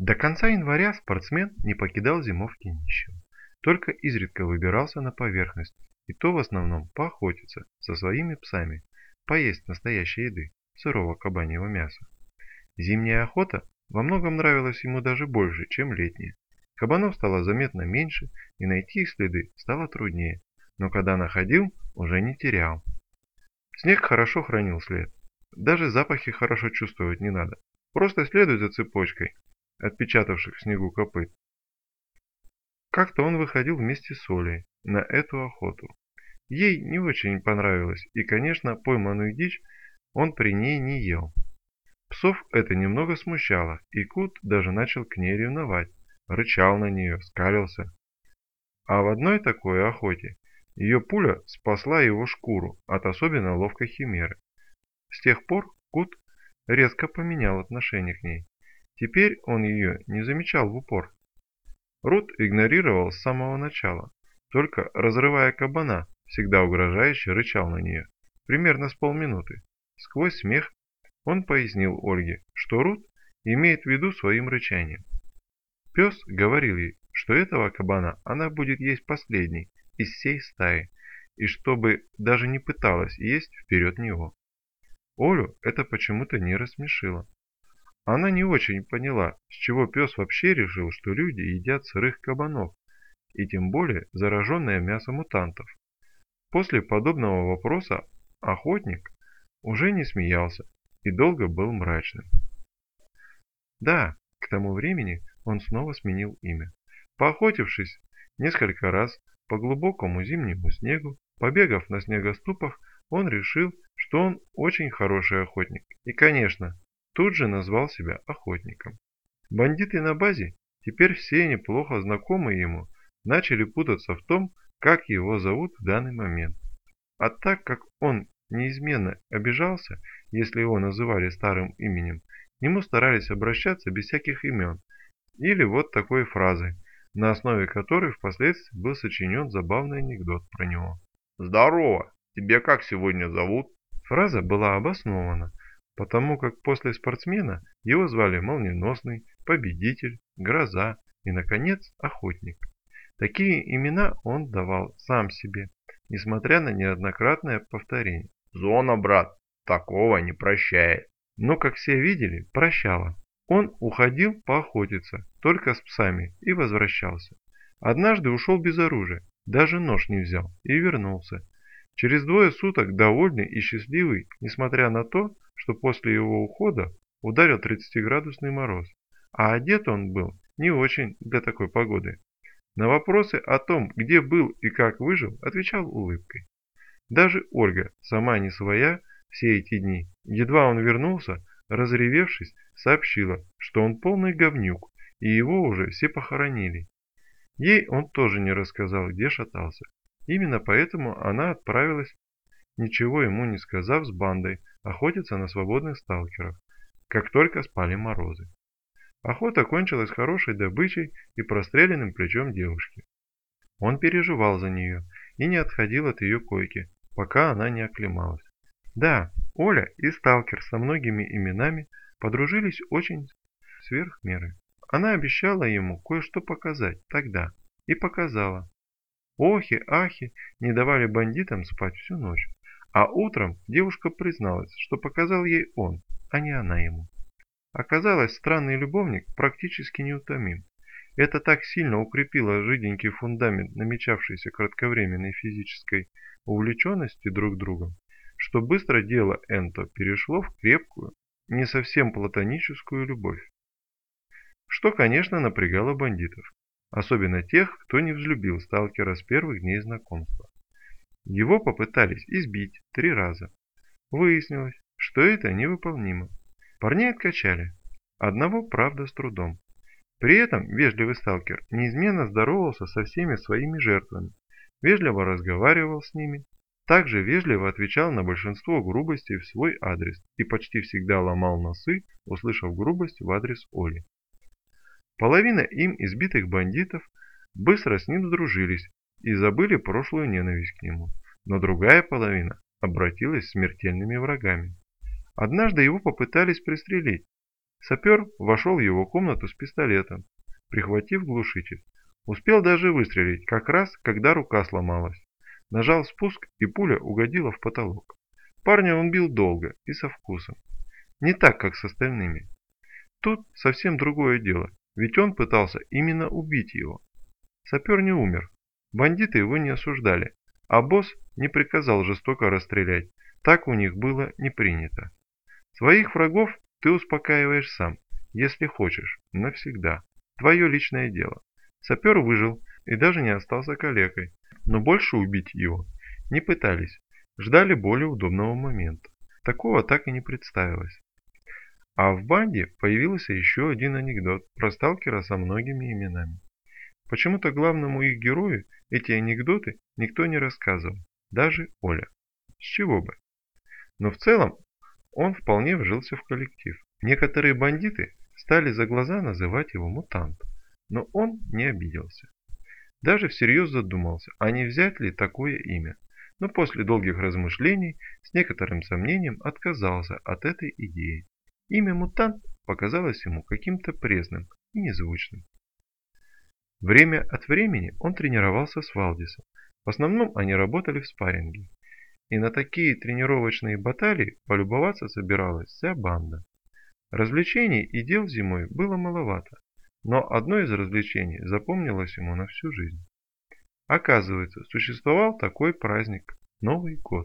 До конца января спортсмен не покидал зимовки ничего, только изредка выбирался на поверхность, и то в основном поохотиться со своими псами, поесть настоящей еды, сырого кабаньего мяса. Зимняя охота во многом нравилась ему даже больше, чем летняя. Кабанов стало заметно меньше, и найти их следы стало труднее, но когда находил, уже не терял. Снег хорошо хранил след. Даже запахи хорошо чувствовать не надо. Просто следуй за цепочкой отпечатавших в снегу копыт. Как-то он выходил вместе с Олей на эту охоту. Ей не очень понравилось, и, конечно, пойманную дичь он при ней не ел. Псов это немного смущало, и Кут даже начал к ней ревновать, рычал на нее, скалился. А в одной такой охоте ее пуля спасла его шкуру от особенно ловкой химеры. С тех пор Кут резко поменял отношение к ней. Теперь он ее не замечал в упор. Рут игнорировал с самого начала, только разрывая кабана, всегда угрожающе рычал на нее, примерно с полминуты. Сквозь смех он пояснил Ольге, что Рут имеет в виду своим рычанием. Пес говорил ей, что этого кабана она будет есть последней из всей стаи, и чтобы даже не пыталась есть вперед него. Олю это почему-то не рассмешило. Она не очень поняла, с чего пес вообще решил, что люди едят сырых кабанов, и тем более зараженное мясо мутантов. После подобного вопроса охотник уже не смеялся и долго был мрачным. Да, к тому времени он снова сменил имя. Поохотившись несколько раз по глубокому зимнему снегу, побегав на снегоступах, он решил, что он очень хороший охотник и, конечно, тут же назвал себя охотником. Бандиты на базе, теперь все неплохо знакомые ему, начали путаться в том, как его зовут в данный момент. А так как он неизменно обижался, если его называли старым именем, к нему старались обращаться без всяких имен или вот такой фразы, на основе которой впоследствии был сочинен забавный анекдот про него. «Здорово! Тебя как сегодня зовут?» Фраза была обоснована, потому как после спортсмена его звали Молниеносный, Победитель, Гроза и, наконец, Охотник. Такие имена он давал сам себе, несмотря на неоднократное повторение. «Зона, брат, такого не прощает». Но, как все видели, прощала. Он уходил поохотиться, только с псами, и возвращался. Однажды ушел без оружия, даже нож не взял, и вернулся. Через 2 суток довольный и счастливый, несмотря на то, что после его ухода ударил 30-градусный мороз. А одет он был не очень для такой погоды. На вопросы о том, где был и как выжил, отвечал улыбкой. Даже Ольга, сама не своя, все эти дни, едва он вернулся, разревевшись, сообщила, что он полный говнюк, и его уже все похоронили. Ей он тоже не рассказал, где шатался. Именно поэтому она отправилась, ничего ему не сказав, с бандой охотиться на свободных сталкеров, как только спали морозы. Охота кончилась хорошей добычей и простреленным плечом девушки. Он переживал за нее и не отходил от ее койки, пока она не оклемалась. Да, Оля и сталкер со многими именами подружились очень сверх меры. Она обещала ему кое-что показать тогда и показала. Охи-ахи не давали бандитам спать всю ночь, а утром девушка призналась, что показал ей он, а не она ему. Оказалось, странный любовник практически неутомим. Это так сильно укрепило жиденький фундамент намечавшейся кратковременной физической увлеченности друг другом, что быстро дело Энто перешло в крепкую, не совсем платоническую любовь. Что, конечно, напрягало бандитов, особенно тех, кто не взлюбил сталкера с первых дней знакомства. Его попытались избить 3 раза. Выяснилось, что это невыполнимо. Парней откачали. Одного, правда, с трудом. При этом вежливый сталкер неизменно здоровался со всеми своими жертвами, вежливо разговаривал с ними, также вежливо отвечал на большинство грубостей в свой адрес и почти всегда ломал носы, услышав грубость в адрес Оли. Половина им избитых бандитов быстро с ним сдружились и забыли прошлую ненависть к нему, но другая половина обратилась смертельными врагами. Однажды его попытались пристрелить. Сапер вошел в его комнату с пистолетом, прихватив глушитель. Успел даже выстрелить, как раз, когда рука сломалась. Нажал спуск, и пуля угодила в потолок. Парня он бил долго и со вкусом. Не так, как с остальными. Тут совсем другое дело, ведь он пытался именно убить его. Сапер не умер. Бандиты его не осуждали, а босс не приказал жестоко расстрелять. Так у них было не принято. Своих врагов ты успокаиваешь сам, если хочешь, навсегда. Твое личное дело. Сапер выжил и даже не остался калекой, но больше убить его не пытались, ждали более удобного момента. Такого так и не представилось. А в банде появился еще один анекдот про сталкера со многими именами. Почему-то главному их герою эти анекдоты никто не рассказывал, даже Оля. С чего бы? Но в целом он вполне вжился в коллектив. Некоторые бандиты стали за глаза называть его мутант, но он не обиделся. Даже всерьез задумался, а не взять ли такое имя, но после долгих размышлений с некоторым сомнением отказался от этой идеи. Имя мутант показалось ему каким-то презным и незвучным. Время от времени он тренировался с Валдисом. В основном они работали в спарринге. И на такие тренировочные баталии полюбоваться собиралась вся банда. Развлечений и дел зимой было маловато, но одно из развлечений запомнилось ему на всю жизнь. Оказывается, существовал такой праздник – Новый год.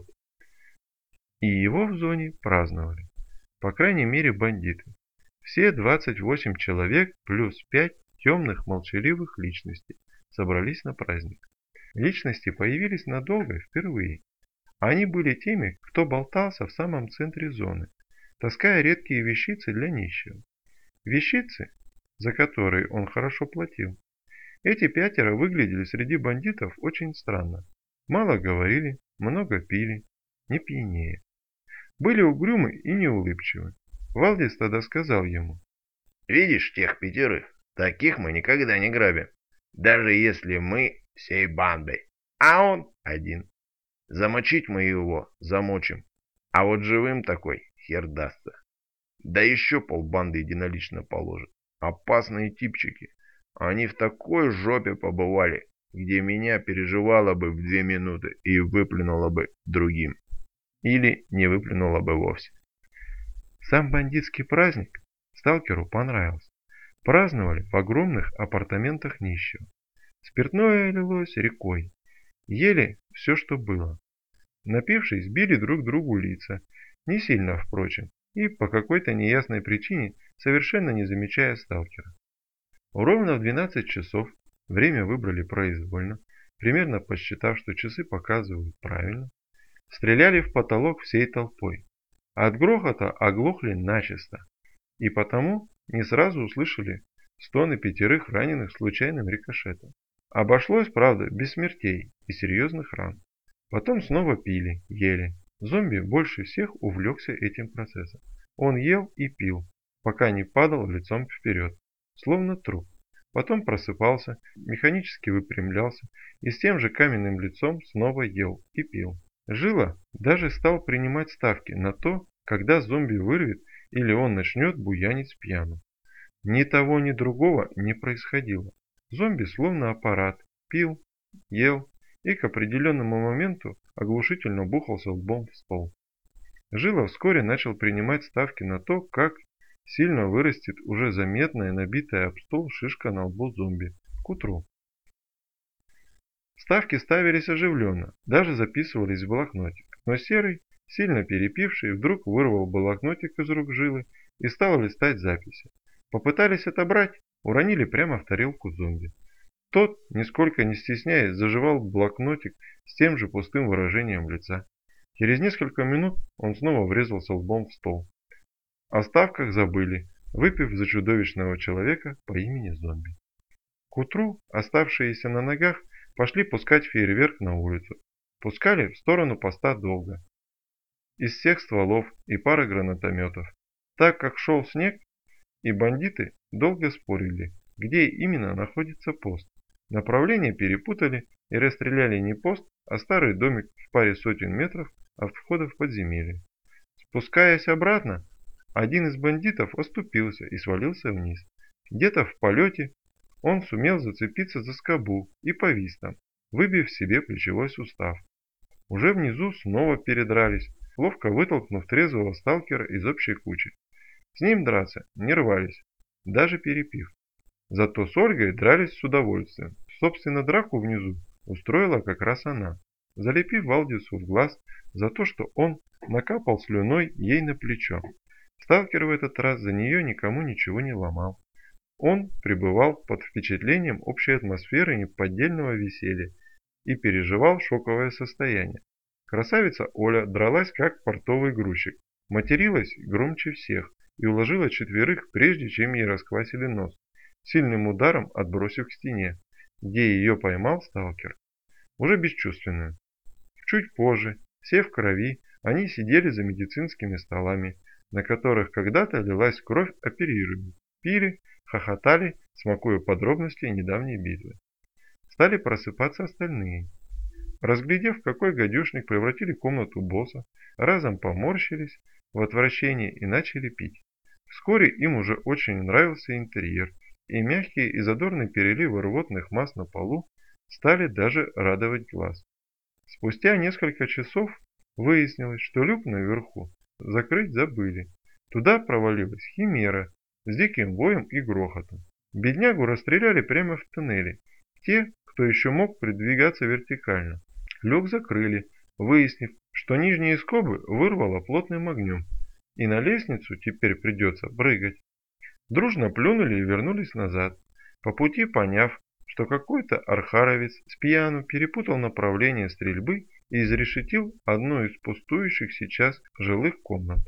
И его в зоне праздновали. По крайней мере бандиты. Все 28 человек плюс 5 темных молчаливых личностей собрались на праздник. Личности появились надолго впервые. Они были теми, кто болтался в самом центре зоны, таская редкие вещицы для нищего. Вещицы, за которые он хорошо платил. Эти пятеро выглядели среди бандитов очень странно. Мало говорили, много пили, не пьянее. Были угрюмы и неулыбчивы. Валдис тогда сказал ему: «Видишь тех пятерых? Таких мы никогда не грабим. Даже если мы всей бандой, а он один. Замочить мы его замочим, а вот живым такой хер дастся. Да еще полбанды единолично положит. Опасные типчики. Они в такой жопе побывали, где меня переживало бы в 2 минуты и выплюнуло бы другим. Или не выплюнуло бы вовсе». Сам бандитский праздник сталкеру понравился. Праздновали в огромных апартаментах нищего. Спиртное лилось рекой. Ели все, что было. Напившись, били друг другу лица. Не сильно, впрочем, и по какой-то неясной причине совершенно не замечая сталкера. Ровно в 12 часов время выбрали произвольно, примерно посчитав, что часы показывают правильно. Стреляли в потолок всей толпой. От грохота оглохли начисто. И потому не сразу услышали стоны пятерых раненых случайным рикошетом. Обошлось, правда, без смертей и серьезных ран. Потом снова пили, ели. Зомби больше всех увлекся этим процессом. Он ел и пил, пока не падал лицом вперед, словно труп. Потом просыпался, механически выпрямлялся и с тем же каменным лицом снова ел и пил. Жила даже стал принимать ставки на то, когда зомби вырвет или он начнет буянить с пьяну. Ни того, ни другого не происходило. Зомби словно аппарат, пил, ел и к определенному моменту оглушительно бухался лбом в стол. Жила вскоре начал принимать ставки на то, как сильно вырастет уже заметная набитая об стол шишка на лбу зомби к утру. Ставки ставились оживленно, даже записывались в блокнотик, но Серый, сильно перепивший, вдруг вырвал блокнотик из рук Жилы и стал листать записи. Попытались отобрать, уронили прямо в тарелку зомби. Тот, нисколько не стесняясь, заживал блокнотик с тем же пустым выражением лица. Через несколько минут он снова врезался лбом в стол. О ставках забыли, выпив за чудовищного человека по имени зомби. К утру оставшиеся на ногах пошли пускать фейерверк на улицу. Пускали в сторону поста долго. Из всех стволов и пары гранатометов. Так как шел снег, и бандиты долго спорили, где именно находится пост. Направление перепутали и расстреляли не пост, а старый домик в паре сотен метров от входа в подземелье. Спускаясь обратно, Один из бандитов оступился и свалился вниз. Где-то в полете он сумел зацепиться за скобу и повис там, выбив себе плечевой сустав. Уже внизу снова передрались, ловко вытолкнув трезвого сталкера из общей кучи. С ним драться не рвались, даже перепив. Зато с Ольгой дрались с удовольствием. Собственно, драку внизу устроила как раз она, залепив Валдису в глаз за то, что он накапал слюной ей на плечо. Сталкер в этот раз за нее никому ничего не ломал. Он пребывал под впечатлением общей атмосферы неподдельного веселья и переживал шоковое состояние. Красавица Оля дралась как портовый грузчик, материлась громче всех и уложила четверых, прежде чем ей расквасили нос, сильным ударом отбросив к стене, где ее поймал сталкер, уже бесчувственную. Чуть позже, все в крови, они сидели за медицинскими столами, на которых когда-то лилась кровь оперированных, пили, хохотали, смакуя подробности недавней битвы. Стали просыпаться остальные. Разглядев, в какой гадюшник превратили комнату босса, разом поморщились в отвращении и начали пить. Вскоре им уже очень нравился интерьер, и мягкие и задорные переливы рвотных масс на полу стали даже радовать глаз. Спустя несколько часов выяснилось, что люк наверху закрыть забыли. Туда провалилась химера с диким воем и грохотом. Беднягу расстреляли прямо в тоннеле. Те, кто еще мог передвигаться вертикально. Люк закрыли, выяснив, что нижние скобы вырвало плотным огнем, и на лестницу теперь придется прыгать. Дружно плюнули и вернулись назад, по пути поняв, что какой-то архаровец с пьяну перепутал направление стрельбы и изрешетил одну из пустующих сейчас жилых комнат.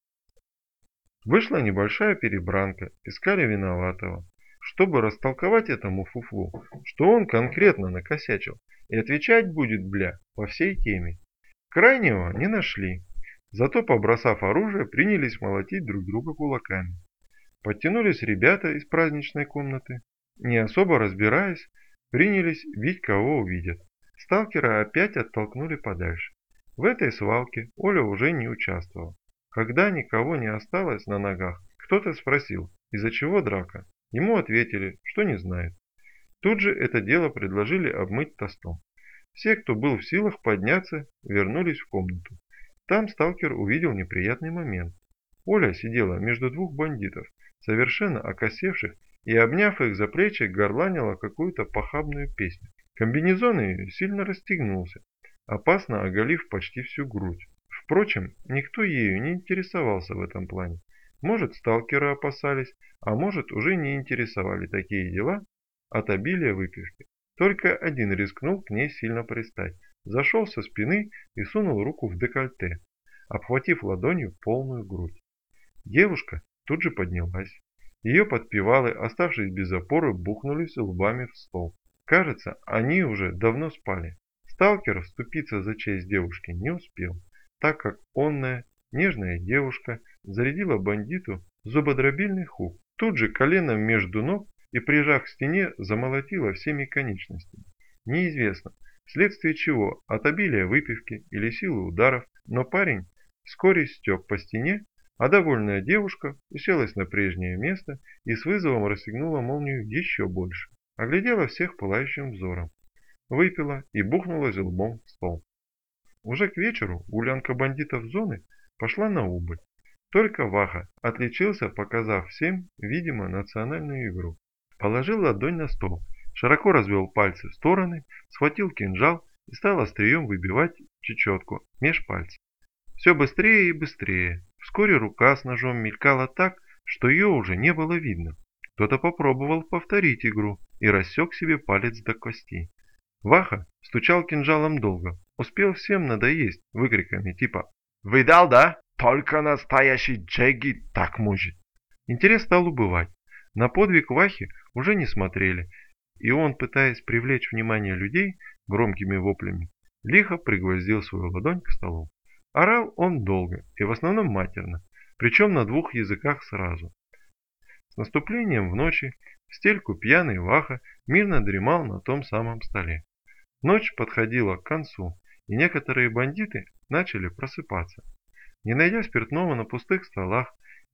Вышла небольшая перебранка, искали виноватого, чтобы растолковать этому фуфлу, что он конкретно накосячил и отвечать будет, бля, по всей теме. Крайнего не нашли, зато, побросав оружие, принялись молотить друг друга кулаками. Подтянулись ребята из праздничной комнаты, не особо разбираясь, принялись бить кого увидят. Сталкера опять оттолкнули подальше. В этой свалке Оля уже не участвовала. Когда никого не осталось на ногах, кто-то спросил, из-за чего драка. Ему ответили, что не знают. Тут же это дело предложили обмыть тостом. Все, кто был в силах подняться, вернулись в комнату. Там сталкер увидел неприятный момент. Оля сидела между двух бандитов, совершенно окосевших, и, обняв их за плечи, горланила какую-то похабную песню. Комбинезон ее сильно расстегнулся, опасно оголив почти всю грудь. Впрочем, никто ею не интересовался в этом плане. Может, сталкеры опасались, а может, уже не интересовали такие дела от обилия выпивки. Только один рискнул к ней сильно пристать, зашел со спины и сунул руку в декольте, обхватив ладонью полную грудь. Девушка тут же поднялась. Ее подпевалы, оставшись без опоры, бухнулись лбами в стол. Кажется, они уже давно спали. Сталкер вступиться за честь девушки не успел, так как онная, нежная девушка зарядила бандиту зубодробильный хук. Тут же коленом между ног и, прижав к стене, замолотила всеми конечностями. Неизвестно, вследствие чего, от обилия выпивки или силы ударов, но парень вскоре стек по стене, а довольная девушка уселась на прежнее место и с вызовом расстегнула молнию еще больше. Оглядела всех пылающим взором, выпила и бухнулась лбом в стол. Уже к вечеру гулянка бандитов зоны пошла на убыль. Только Ваха отличился, показав всем, видимо, национальную игру. Положил ладонь на стол, широко развел пальцы в стороны, схватил кинжал и стал острием выбивать чечетку меж пальцев. Все быстрее и быстрее. Вскоре рука с ножом мелькала так, что ее уже не было видно. Кто-то попробовал повторить игру и рассек себе палец до кости. Ваха стучал кинжалом долго, успел всем надоесть выкриками типа «Видал, да? Только настоящий Джегги так может!». Интерес стал убывать. На подвиг Вахи уже не смотрели, и он, пытаясь привлечь внимание людей громкими воплями, лихо пригвоздил свою ладонь к столу. Орал он долго и в основном матерно, причем на двух языках сразу. С наступлением в ночи в стельку пьяный Ваха мирно дремал на том самом столе. Ночь подходила к концу, и некоторые бандиты начали просыпаться. Не найдя спиртного на пустых столах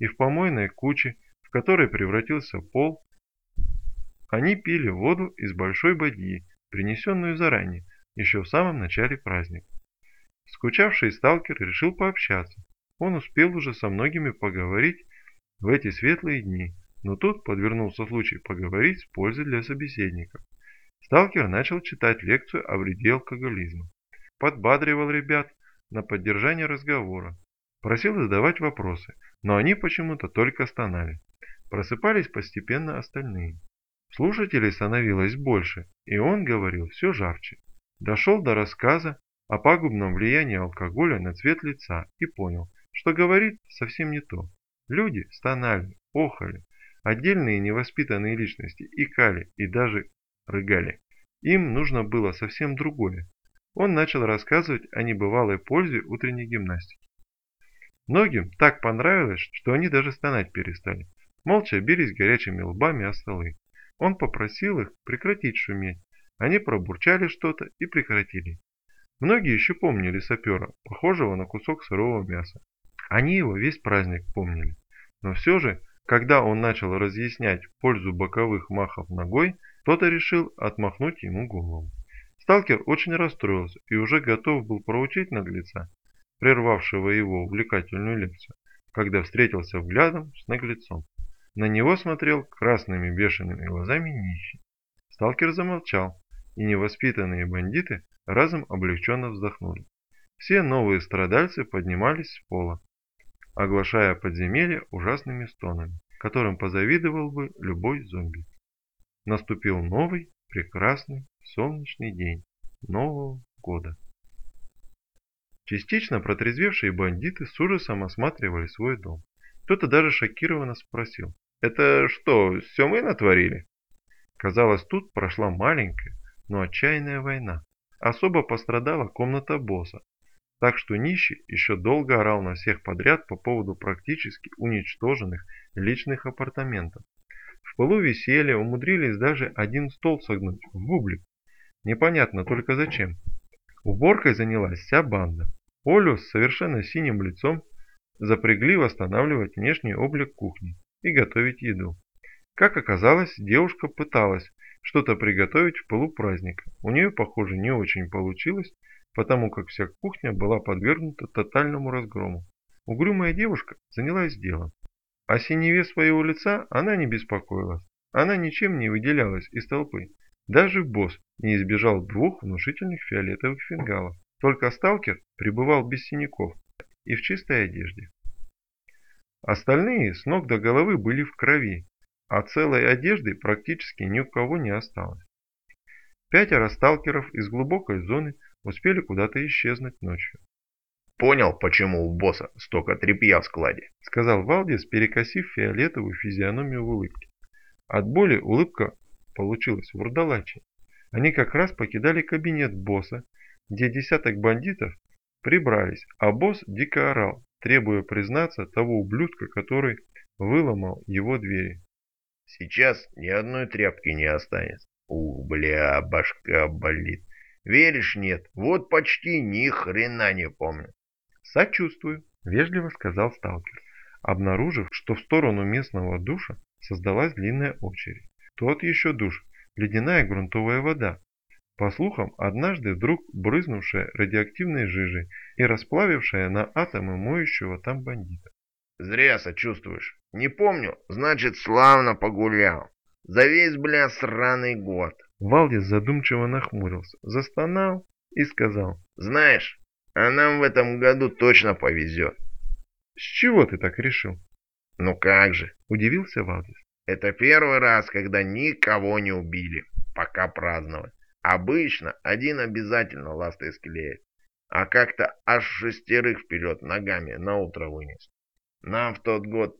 и в помойной куче, в которой превратился пол, они пили воду из большой бадьи, принесенную заранее, еще в самом начале праздника. Скучавший сталкер решил пообщаться. Он успел уже со многими поговорить в эти светлые дни, но тут подвернулся случай поговорить с пользой для собеседников. Сталкер начал читать лекцию о вреде алкоголизма, подбадривал ребят на поддержание разговора, просил задавать вопросы, но они почему-то только стонали. Просыпались постепенно остальные. Слушателей становилось больше, и он говорил все жарче. Дошел до рассказа о пагубном влиянии алкоголя на цвет лица и понял, что говорит совсем не то. Люди стонали, охали, отдельные невоспитанные личности икали и даже рыгали. Им нужно было совсем другое. Он начал рассказывать о небывалой пользе утренней гимнастики. Многим так понравилось, что они даже стонать перестали. Молча бились горячими лбами о столы. Он попросил их прекратить шуметь. Они пробурчали что-то и прекратили. Многие еще помнили сапера, похожего на кусок сырого мяса. Они его весь праздник помнили. Но все же, когда он начал разъяснять пользу боковых махов ногой, кто-то решил отмахнуть ему голову. Сталкер очень расстроился и уже готов был проучить наглеца, прервавшего его увлекательную лекцию, когда встретился взглядом с наглецом. На него смотрел красными бешеными глазами нищий. Сталкер замолчал, и невоспитанные бандиты разом облегченно вздохнули. Все новые страдальцы поднимались с пола, оглашая подземелье ужасными стонами, которым позавидовал бы любой зомби. Наступил новый, прекрасный, солнечный день Нового года. Частично протрезвевшие бандиты с ужасом осматривали свой дом. Кто-то даже шокированно спросил: «Это что, все мы натворили?» Казалось, тут прошла маленькая, но отчаянная война. Особо пострадала комната босса, так что нищий еще долго орал на всех подряд по поводу практически уничтоженных личных апартаментов. В пылу веселья умудрились даже один стол согнуть в бублик. Непонятно только зачем. Уборкой занялась вся банда. Олю с совершенно синим лицом запрягли восстанавливать внешний облик кухни и готовить еду. Как оказалось, девушка пыталась что-то приготовить в пылу праздника. У нее, похоже, не очень получилось, потому как вся кухня была подвергнута тотальному разгрому. Угрюмая девушка занялась делом. О синеве своего лица она не беспокоилась. Она ничем не выделялась из толпы. Даже босс не избежал двух внушительных фиолетовых фингалов. Только сталкер пребывал без синяков и в чистой одежде. Остальные с ног до головы были в крови, а целой одежды практически ни у кого не осталось. 5 сталкеров из глубокой зоны успели куда-то исчезнуть ночью. «Понял, почему у босса столько тряпья в складе», — сказал Валдис, перекосив фиолетовую физиономию в улыбке. От боли улыбка получилась вурдалачей. Они как раз покидали кабинет босса, где десяток бандитов прибрались, а босс дико орал, требуя признаться того ублюдка, который выломал его двери. «Сейчас ни одной тряпки не останется. Бля, башка болит. Веришь, нет? Вот почти ни хрена не помню». «Сочувствую», — вежливо сказал сталкер, обнаружив, что в сторону местного душа создалась длинная очередь. Тот еще душ, ледяная грунтовая вода. По слухам, однажды вдруг брызнувшая радиоактивной жижей и расплавившая на атомы моющего там бандита. «Зря сочувствуешь. Не помню, значит, славно погулял. За весь, бля, сраный год». Валдис задумчиво нахмурился, застонал и сказал: «Знаешь, а нам в этом году точно повезет». «С чего ты так решил?» «Ну как же», — удивился Валдис. «это первый раз, когда никого не убили, пока праздновать. Обычно один обязательно ласты склеит, а как-то аж 6 вперед ногами на утро вынес. Нам в тот год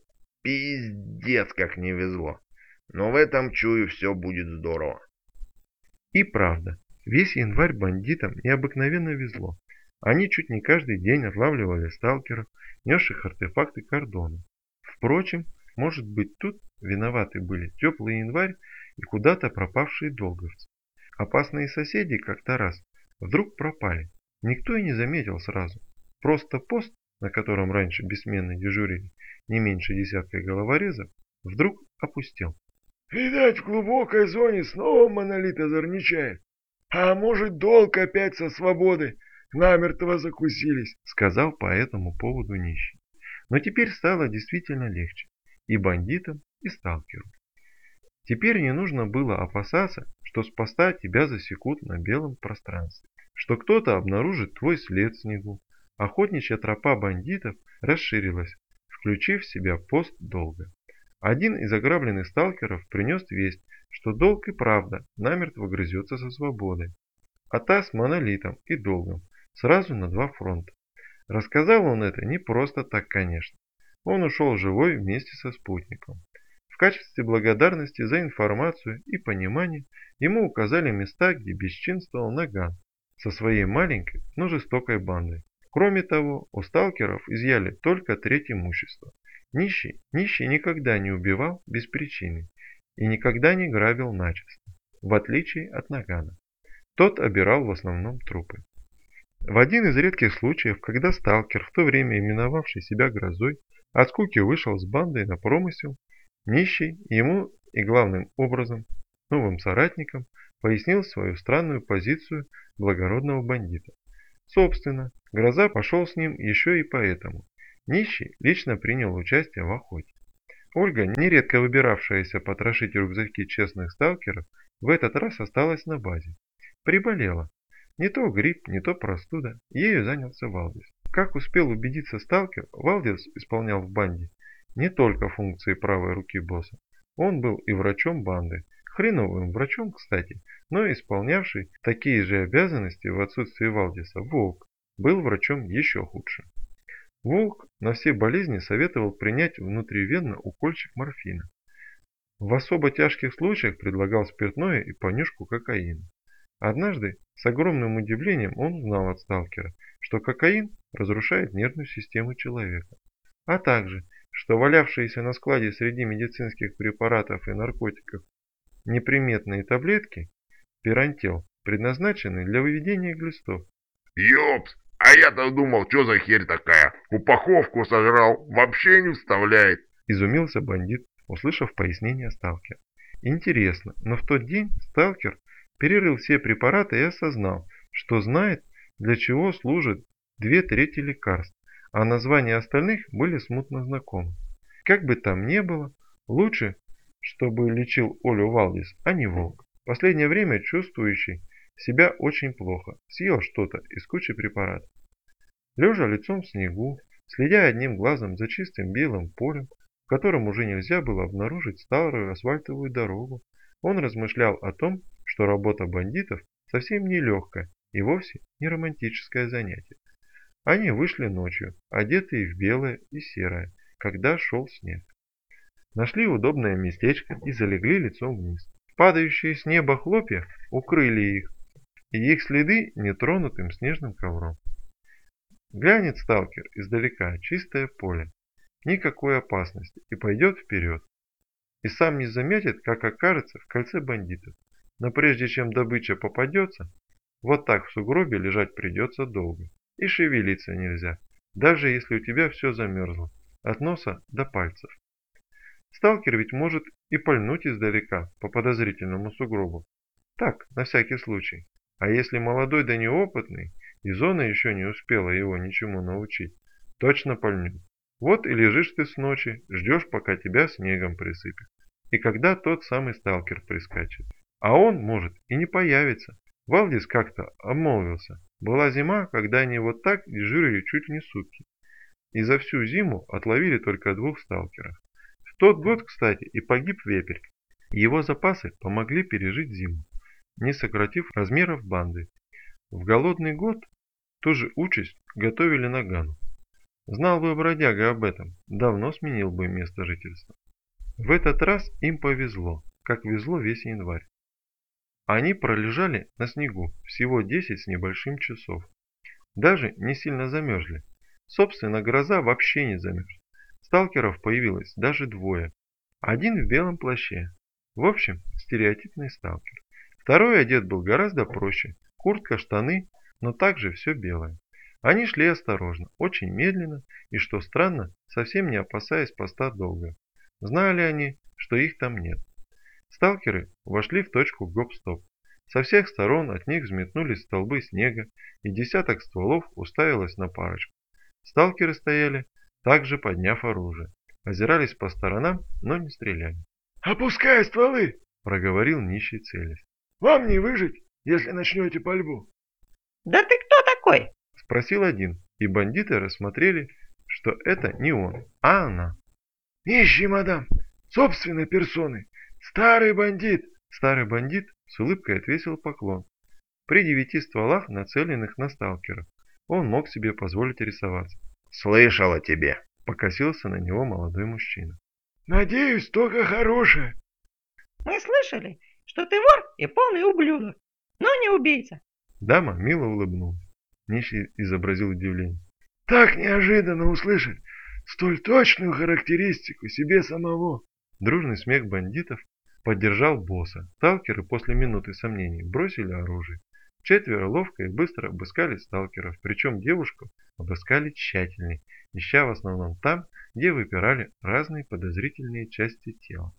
пиздец как не везло, но в этом, чую, все будет здорово». И правда, весь январь бандитам необыкновенно везло. Они чуть не каждый день отлавливали сталкеров, несших артефакты кордона. Впрочем, может быть, тут виноваты были теплый январь и куда-то пропавшие долговцы. Опасные соседи как-то раз вдруг пропали. Никто и не заметил сразу. Просто пост на котором раньше бессменно дежурили не меньше десятка головорезов, вдруг опустел. «Видать, в глубокой зоне снова монолит озорничает. А может, долг опять со свободы намертво закусились», — сказал по этому поводу нищий. Но теперь стало действительно легче и бандитам, и сталкеру. Теперь не нужно было опасаться, что с поста тебя засекут на белом пространстве, что кто-то обнаружит твой след в снегу. Охотничья тропа бандитов расширилась, включив в себя пост долга. Один из ограбленных сталкеров принес весть, что долг и правда намертво грызется со свободой, а та с монолитом и долгом, сразу на два фронта. Рассказал он это не просто так, конечно. Он ушел живой вместе со спутником. В качестве благодарности за информацию и понимание ему указали места, где бесчинствовал Наган со своей маленькой, но жестокой бандой. Кроме того, у сталкеров изъяли только треть имущества. Нищий никогда не убивал без причины и никогда не грабил начисто, в отличие от Нагана. Тот обирал в основном трупы. В один из редких случаев, когда сталкер, в то время именовавший себя грозой, от скуки вышел с бандой на промысел, нищий ему и главным образом новым соратникам пояснил свою странную позицию благородного бандита. Собственно, гроза пошел с ним еще и поэтому. Нищий лично принял участие в охоте. Ольга, нередко выбиравшаяся потрошить рюкзаки честных сталкеров, в этот раз осталась на базе. Приболела. Не то грипп, не то простуда. Ею занялся Валдис. Как успел убедиться сталкер, Валдис исполнял в банде не только функции правой руки босса. Он был и врачом банды. Хреновым врачом, кстати, но исполнявший такие же обязанности в отсутствие Валдиса Волк был врачом еще худшим. Волк на все болезни советовал принять внутривенно укольчик морфина. В особо тяжких случаях предлагал спиртное и понюшку кокаина. Однажды, с огромным удивлением, он узнал от сталкера, что кокаин разрушает нервную систему человека, а также, что валявшиеся на складе среди медицинских препаратов и наркотиков неприметные таблетки пирантел предназначены для выведения глистов. «Ёпс, а я-то думал, что за херь такая? Упаковку сожрал, вообще не вставляет!» Изумился бандит, услышав пояснение сталкера. Интересно, но в тот день сталкер перерыл все препараты и осознал, что знает, для чего служат 2/3 лекарств, а названия остальных были смутно знакомы. Как бы там ни было, лучше, чтобы лечил Олю Валдис, а не Волк. В последнее время чувствующий себя очень плохо, съел что-то из кучи препаратов. Лежа лицом в снегу, следя одним глазом за чистым белым полем, в котором уже нельзя было обнаружить старую асфальтовую дорогу, он размышлял о том, что работа бандитов совсем не легкая и вовсе не романтическое занятие. Они вышли ночью, одетые в белое и серое, когда шел снег. Нашли удобное местечко и залегли лицом вниз. Падающие с неба хлопья укрыли их, и их следы нетронутым снежным ковром. Глянет сталкер издалека, чистое поле, никакой опасности, и пойдет вперед. И сам не заметит, как окажется в кольце бандитов. Но прежде чем добыча попадется, вот так в сугробе лежать придется долго. И шевелиться нельзя, даже если у тебя все замерзло, от носа до пальцев. Сталкер ведь может и пальнуть издалека по подозрительному сугробу. Так, на всякий случай. А если молодой да неопытный, и зона еще не успела его ничему научить, точно пальнет. Вот и лежишь ты с ночи, ждешь, пока тебя снегом присыпет. И когда тот самый сталкер прискачет. А он, может, и не появится. Валдис как-то обмолвился. Была зима, когда они вот так дежурили чуть ли не сутки. И за всю зиму отловили только 2 сталкеров. В тот год, кстати, и погиб Вепрь. Его запасы помогли пережить зиму, не сократив размеров банды. В голодный год ту же участь готовили Нагану. Знал бы бродяга об этом, давно сменил бы место жительства. В этот раз им повезло, как везло весь январь. Они пролежали на снегу всего 10 с небольшим часов. Даже не сильно замерзли. Собственно, гроза вообще не замерз. Сталкеров появилось даже 2. Один в белом плаще. В общем, стереотипный сталкер. Второй одет был гораздо проще. Куртка, штаны, но также все белое. Они шли осторожно, очень медленно и, что странно, совсем не опасаясь поста долга. Знали они, что их там нет. Сталкеры вошли в точку гоп-стоп. Со всех сторон от них взметнулись столбы снега, и десяток стволов уставилось на парочку. Сталкеры стояли, также подняв оружие. Озирались по сторонам, но не стреляли. «Опускай стволы!» — проговорил нищий целясь. «Вам не выжить, если начнете пальбу!» «Да ты кто такой?» — спросил один, и бандиты рассмотрели, что это не он, а она. «Нищий, мадам, собственной персоной, старый бандит!» Старый бандит с улыбкой отвесил поклон. При 9 стволах, нацеленных на сталкеров, он мог себе позволить рисоваться. Слышал о тебе. Покосился на него молодой мужчина. «Надеюсь, только хорошее!» «Мы слышали, что ты вор и полный ублюдок, но не убийца». Дама мило улыбнулась. Нищий изобразил удивление. «Так неожиданно услышать столь точную характеристику себе самого!» Дружный смех бандитов поддержал босса. Сталкеры после минуты сомнений бросили оружие. 4 ловко и быстро обыскали сталкеров, причем девушку обыскали тщательней, ища в основном там, где выпирали разные подозрительные части тела.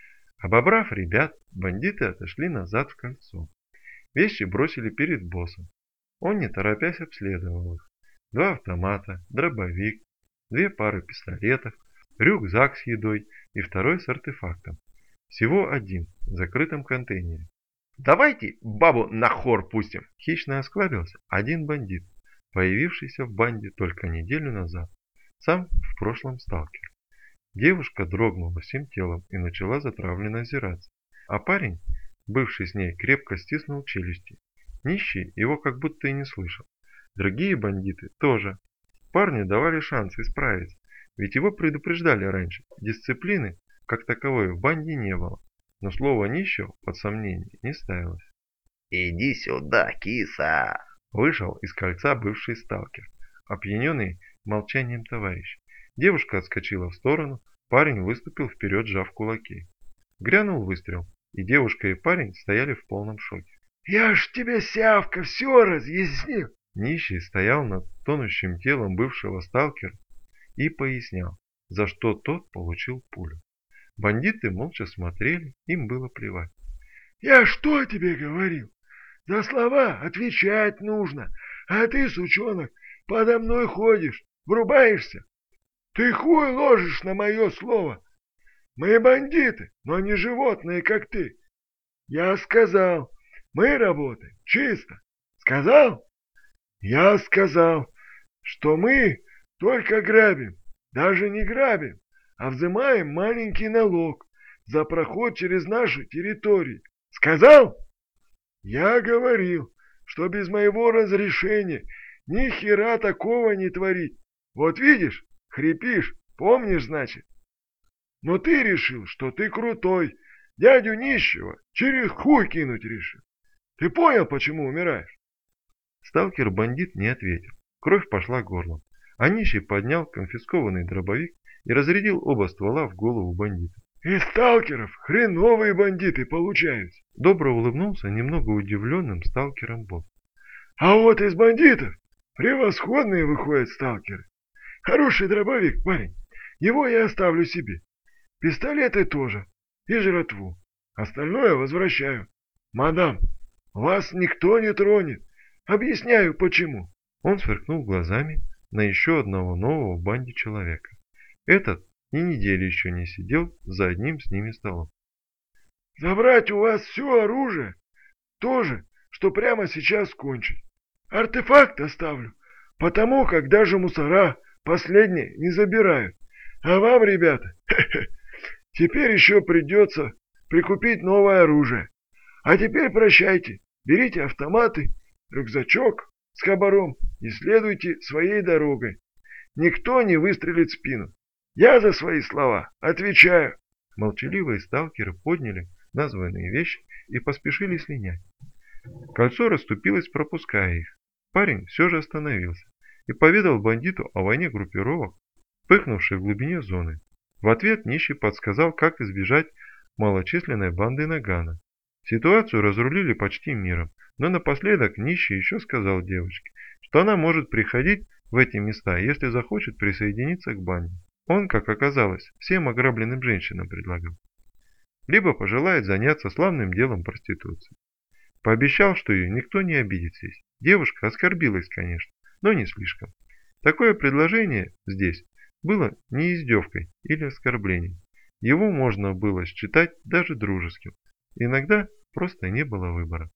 Обобрав ребят, бандиты отошли назад в кольцо. Вещи бросили перед боссом. Он не торопясь обследовал их. 2 автомата, дробовик, 2 пары пистолетов, рюкзак с едой и 2 с артефактом. Всего 1 в закрытом контейнере. Давайте бабу на хор пустим. Хищно осклабился один бандит, появившийся в банде только неделю назад. Сам в прошлом сталкер. Девушка дрогнула всем телом и начала затравленно озираться. А парень, бывший с ней, крепко стиснул челюсти. Нищий его как будто и не слышал. Другие бандиты тоже. Парню давали шанс исправиться, ведь его предупреждали раньше. Дисциплины, как таковой, в банде не было. Но слово нищего под сомнение не ставилось. Иди сюда, киса. Вышел из кольца бывший сталкер, опьяненный молчанием товарища. Девушка отскочила в сторону, парень выступил вперед, сжав кулаки. Грянул выстрел, и девушка и парень стояли в полном шоке. «Я ж тебе, сявка, все разъяснил!» Нищий стоял над тонущим телом бывшего сталкера и пояснял, за что тот получил пулю. Бандиты молча смотрели, им было плевать. «Я что тебе говорил? За слова отвечать нужно, а ты, сучонок, подо мной ходишь, врубаешься. Ты хуй ложишь на мое слово. Мы бандиты, но не животные, как ты. Я сказал, мы работаем чисто. Сказал? Я сказал, что мы только грабим, даже не грабим, а взимаем маленький налог за проход через нашу территорию. Сказал? Я говорил, что без моего разрешения ни хера такого не творить. Вот видишь, хрипишь, помнишь, значит? Но ты решил, что ты крутой, дядю нищего через хуй кинуть решил. Ты понял, почему умираешь? Сталкер-бандит не ответил. Кровь пошла горлом. А нищий поднял конфискованный дробовик и разрядил оба ствола в голову бандита. Из сталкеров хреновые бандиты получаются. Добро улыбнулся немного удивленным сталкером босс. А вот из бандитов превосходные выходят сталкеры. Хороший дробовик, парень. Его я оставлю себе. Пистолеты тоже. И жратву. Остальное возвращаю. Мадам, вас никто не тронет. Объясняю, почему. Он сверкнул глазами на еще одного нового в банде человека. Этот ни недели еще не сидел за одним с ними столом. Забрать у вас все оружие. То же, что прямо сейчас кончить. Артефакт оставлю, потому как даже мусора последние не забирают. А вам, ребята, теперь еще придется прикупить новое оружие. А теперь прощайте, берите автоматы, рюкзачок с хабаром и следуйте своей дорогой. Никто не выстрелит в спину. Я за свои слова отвечаю. Молчаливые сталкеры подняли названные вещи и поспешили слинять. Кольцо расступилось, пропуская их. Парень все же остановился и поведал бандиту о войне группировок, вспыхнувшей в глубине зоны. В ответ нищий подсказал, как избежать малочисленной банды Нагана. Ситуацию разрулили почти миром, но напоследок нищий еще сказал девочке, что она может приходить в эти места, если захочет присоединиться к бане. Он, как оказалось, всем ограбленным женщинам предлагал. Либо пожелает заняться славным делом проституции. Пообещал, что ее никто не обидит здесь. Девушка оскорбилась, конечно, но не слишком. Такое предложение здесь было не издевкой или оскорблением. Его можно было считать даже дружеским. Иногда просто не было выбора.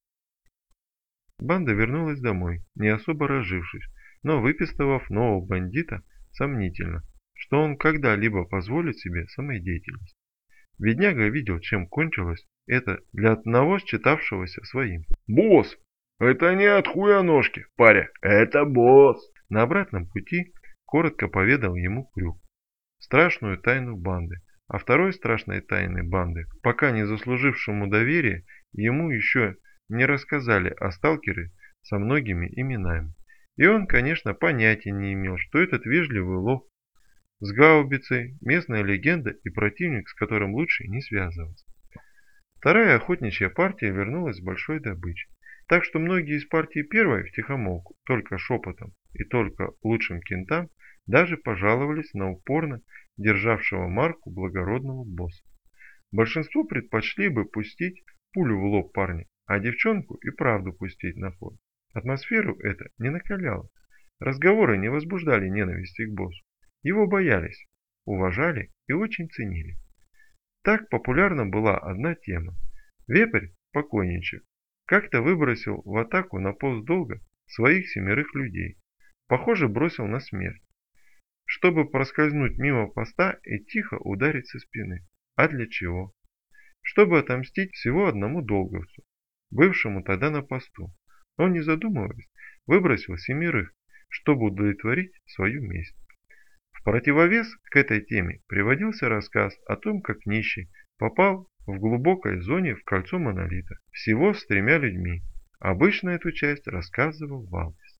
Банда вернулась домой, не особо разжившись, но выпистывав нового бандита сомнительно, что он когда-либо позволит себе самодеятельность. Бедняга видел, чем кончилось это для одного считавшегося своим. Босс, это не от хуя ножки, паря, это босс. На обратном пути коротко поведал ему Крюк страшную тайну банды, а второй страшной тайны банды, пока не заслужившему доверия, ему еще не рассказали о сталкере со многими именами. И он, конечно, понятия не имел, что этот вежливый лох с гаубицей, местная легенда и противник, с которым лучше не связываться. Вторая охотничья партия вернулась с большой добычей. Так что многие из партии первой втихомолку, только шепотом и только лучшим кентам, даже пожаловались на упорно державшего марку благородного босса. Большинство предпочли бы пустить пулю в лоб парня, а девчонку и правду пустить на ход. Атмосферу это не накаляло. Разговоры не возбуждали ненависти к боссу. Его боялись, уважали и очень ценили. Так популярна была одна тема. Вепрь, покойничек, как-то выбросил в атаку на пост долга своих 7 людей. Похоже, бросил на смерть, чтобы проскользнуть мимо поста и тихо ударить со спины. А для чего? Чтобы отомстить всего одному долговцу, бывшему тогда на посту. Он, не задумываясь, выбросил 7, чтобы удовлетворить свою месть. В противовес к этой теме приводился рассказ о том, как нищий попал в глубокой зоне в кольцо монолита, всего с 3 людьми. Обычно эту часть рассказывал Валдис.